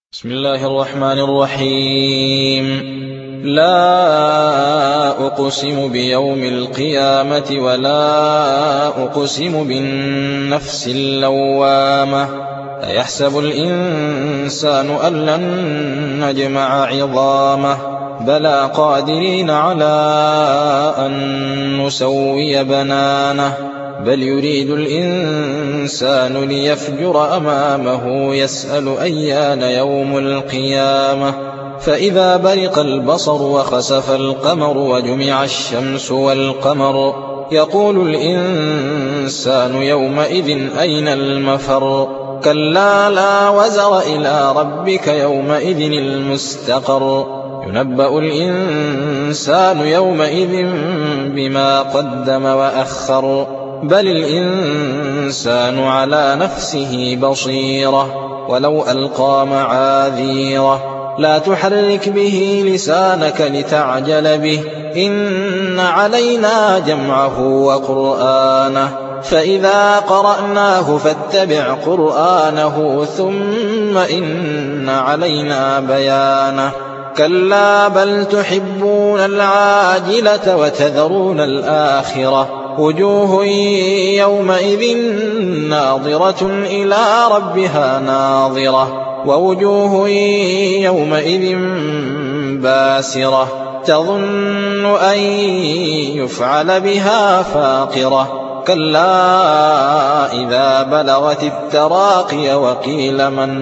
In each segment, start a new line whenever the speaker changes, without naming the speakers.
بسم الله الرحمن الرحيم. لا أقسم بيوم القيامة ولا أقسم بالنفس اللوامة. أيحسب الإنسان أن لن نجمع عظامه بلى قادرين على أن نسوي بنانه بل يريد الإنسان ليفجر أمامه يسأل أيان يوم القيامة فإذا برق البصر وخسف القمر وجمع الشمس والقمر يقول الإنسان يومئذ أين المفر كلا لا وزر إلى ربك يومئذ المستقر ينبأ الإنسان يومئذ بما قدم وأخر بل الإنسان على نفسه بصيرة ولو ألقى معاذيره لا تحرك به لسانك لتعجل به إن علينا جمعه وقرآنه فإذا قرأناه فاتبع قرآنه ثم إن علينا بيانه كلا بل تحبون العاجلة وتذرون الآخرة وجوه يومئذ ناظرة إلى ربها ناظرة ووجوه يومئذ باسرة تظن أن يفعل بها فاقرة كلا إذا بلغت التراقي وقيل من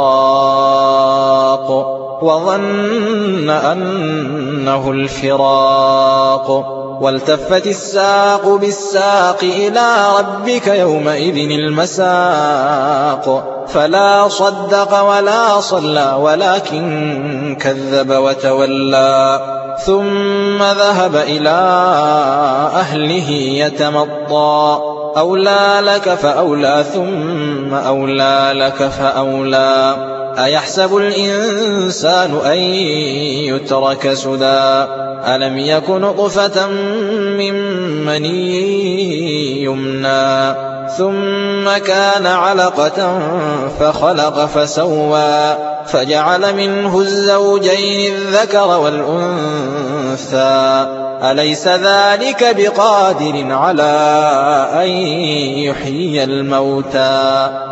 راق وظن أنه الفراق والتفت الساق بالساق إلى ربك يومئذ المساق فلا صدق ولا صلى ولكن كذب وتولى ثم ذهب إلى أهله يتمطى أولى لك فأولى ثم أولى لك فأولى أيحسب الإنسان أن يترك سدى ألم يك نطفة من مني يمنى ثم كان علقة فخلق فسوى فجعل منه الزوجين الذكر والأنثى أليس ذلك بقادر على أن يحيي الموتى